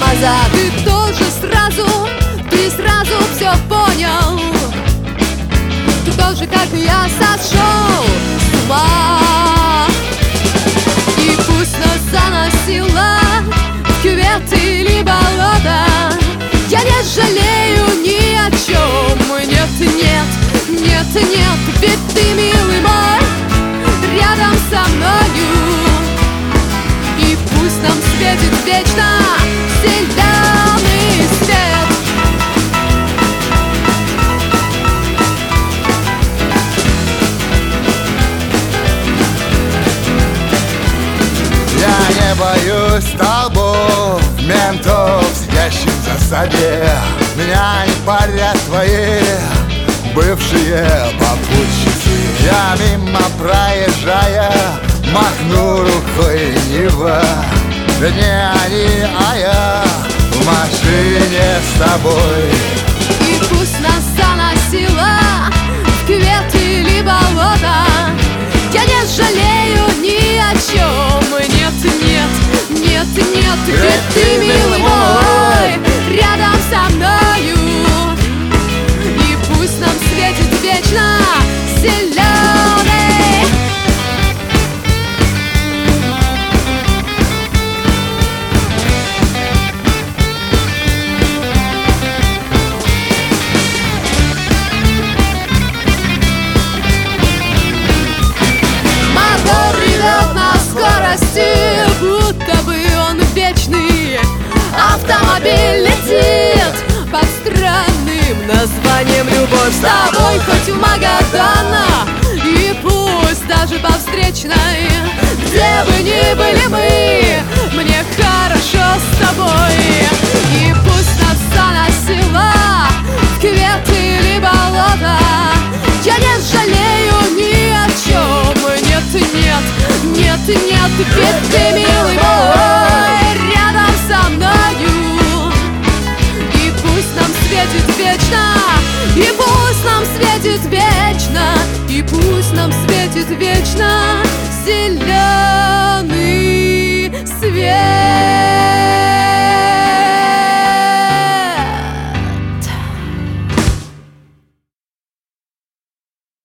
назад. И тоже ты сразу все понял. Ты тоже, как и я, сошел с ума. И пусть нас заносило в кювет или болото, я не жалею ни о чем. Нет, нет, нет, нет, ведь ты, милый мой, рядом со мною. И пусть нам светит вечно зеленый свет. Я не боюсь столбов, ментов, сидящих в засаде. Меня не парят твои бывшие попутчицы. Я мимо проезжая махну рукой лениво. Ведь не они, а я в машине с тобой. И пусть нас заносило в кювет или болото, я не жалею ни о чем. Нет, нет, нет, нет, ведь ты, милый мой, рядом со мною. И пусть нам светит вечно зеленый. Мотор ревет на скорости, будто бы он вечный. Автомобиль летит под странным названием «Любовь с тобой», хоть в Магадана, и пусть даже по встречной, где бы ни были мы, мне хорошо с тобой. И пусть нас заносило в кювет или болото, я не жалею ни о чем. Нет, нет, нет, нет, ведь ты